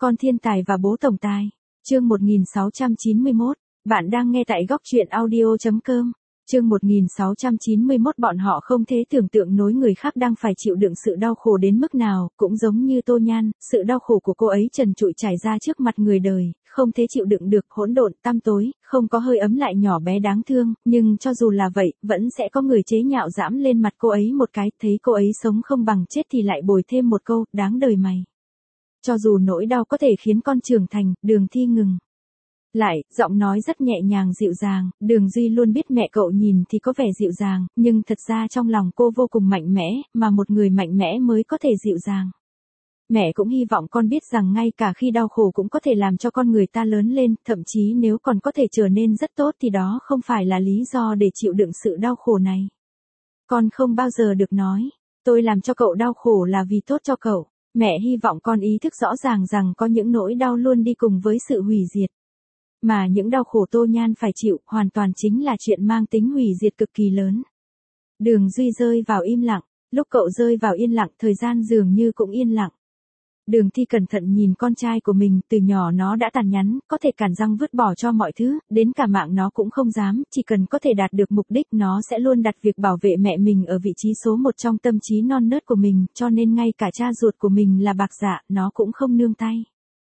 Con thiên tài và bố tổng tài. Chương 1691. Bạn đang nghe tại góc truyện audio.com. Chương 1691. Bọn họ không thể tưởng tượng nổi người khác đang phải chịu đựng sự đau khổ đến mức nào, cũng giống như Tô Nhan, sự đau khổ của cô ấy trần trụi trải ra trước mặt người đời, không thể chịu đựng được, hỗn độn, tăm tối, không có hơi ấm lại nhỏ bé đáng thương, nhưng cho dù là vậy, vẫn sẽ có người chế nhạo giãm lên mặt cô ấy một cái, thấy cô ấy sống không bằng chết thì lại bồi thêm một câu, đáng đời mày. Cho dù nỗi đau có thể khiến con trưởng thành, Đường Thi ngừng lại, giọng nói rất nhẹ nhàng dịu dàng, Đường Duy luôn biết mẹ cậu nhìn thì có vẻ dịu dàng, nhưng thật ra trong lòng cô vô cùng mạnh mẽ, mà một người mạnh mẽ mới có thể dịu dàng. Mẹ cũng hy vọng con biết rằng ngay cả khi đau khổ cũng có thể làm cho con người ta lớn lên, thậm chí nếu còn có thể trở nên rất tốt thì đó không phải là lý do để chịu đựng sự đau khổ này. Con không bao giờ được nói, tôi làm cho cậu đau khổ là vì tốt cho cậu. Mẹ hy vọng con ý thức rõ ràng rằng có những nỗi đau luôn đi cùng với sự hủy diệt. Mà những đau khổ Tô Nhan phải chịu hoàn toàn chính là chuyện mang tính hủy diệt cực kỳ lớn. Đường Duy rơi vào im lặng, lúc cậu rơi vào yên lặng thời gian dường như cũng yên lặng. Đường Thi cẩn thận nhìn con trai của mình, từ nhỏ nó đã tàn nhẫn, có thể cản răng vứt bỏ cho mọi thứ, đến cả mạng nó cũng không dám, chỉ cần có thể đạt được mục đích nó sẽ luôn đặt việc bảo vệ mẹ mình ở vị trí số 1 trong tâm trí non nớt của mình, cho nên ngay cả cha ruột của mình là Bạc Dạ, nó cũng không nương tay.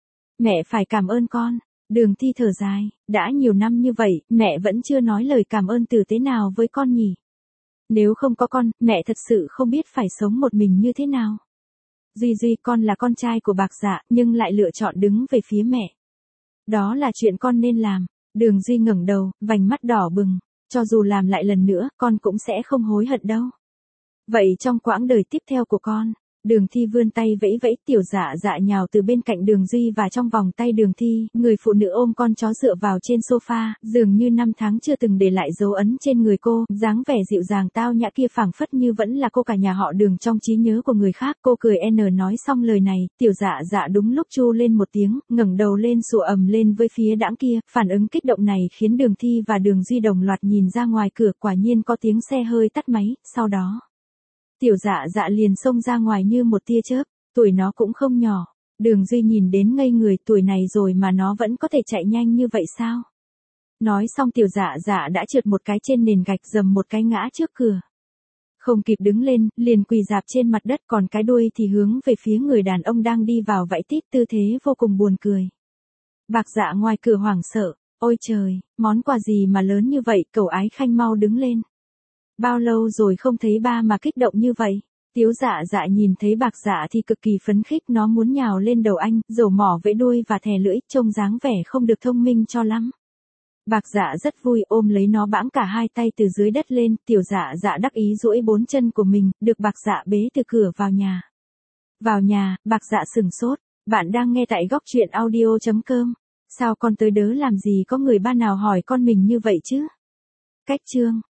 Mẹ phải cảm ơn con. Đường Thi thở dài, đã nhiều năm như vậy, mẹ vẫn chưa nói lời cảm ơn tử tế nào với con nhỉ. Nếu không có con, mẹ thật sự không biết phải sống một mình như thế nào. Duy, con là con trai của Bạc Dạ, nhưng lại lựa chọn đứng về phía mẹ. Đó là chuyện con nên làm. Đường Duy ngẩng đầu, vành mắt đỏ bừng. Cho dù làm lại lần nữa, con cũng sẽ không hối hận đâu. Vậy trong quãng đời tiếp theo của con, Đường Thi vươn tay vẫy vẫy, Tiểu Dạ Dạ nhào từ bên cạnh Đường Duy và trong vòng tay Đường Thi, người phụ nữ ôm con chó dựa vào trên sofa, dường như năm tháng chưa từng để lại dấu ấn trên người cô, dáng vẻ dịu dàng tao nhã kia phảng phất như vẫn là cô cả nhà họ Đường trong trí nhớ của người khác. Cô cười nói xong lời này, Tiểu Dạ Dạ đúng lúc chu lên một tiếng, ngẩng đầu lên sủa ầm lên với phía đãng kia, phản ứng kích động này khiến Đường Thi và Đường Duy đồng loạt nhìn ra ngoài cửa, quả nhiên có tiếng xe hơi tắt máy, sau đó Tiểu Dạ Dạ liền xông ra ngoài như một tia chớp, tuổi nó cũng không nhỏ. Đường Duy nhìn đến ngây người, tuổi này rồi mà nó vẫn có thể chạy nhanh như vậy sao? Nói xong Tiểu Dạ Dạ đã trượt một cái trên nền gạch, dầm một cái ngã trước cửa. Không kịp đứng lên, liền quỳ rạp trên mặt đất, còn cái đuôi thì hướng về phía người đàn ông đang đi vào vẫy tít, tư thế vô cùng buồn cười. Bạc Dạ ngoài cửa hoảng sợ, ôi trời, món quà gì mà lớn như vậy, cậu Ái Khanh mau đứng lên. Bao lâu rồi không thấy ba mà kích động như vậy? Tiếu Dạ Dạ nhìn thấy Bạc Dạ thì cực kỳ phấn khích, nó muốn nhào lên đầu anh, rầu mỏ vẫy đuôi và thè lưỡi, trông dáng vẻ không được thông minh cho lắm. Bạc Dạ rất vui, ôm lấy nó bãng cả hai tay từ dưới đất lên, Tiểu Dạ Dạ đắc ý duỗi 4 chân của mình, được Bạc Dạ bế từ cửa vào nhà. Vào nhà, Bạc Dạ sửng sốt, bạn đang nghe tại góc truyện audio.com. Sao con tới đớ làm gì, có người ba nào hỏi con mình như vậy chứ? Cách chương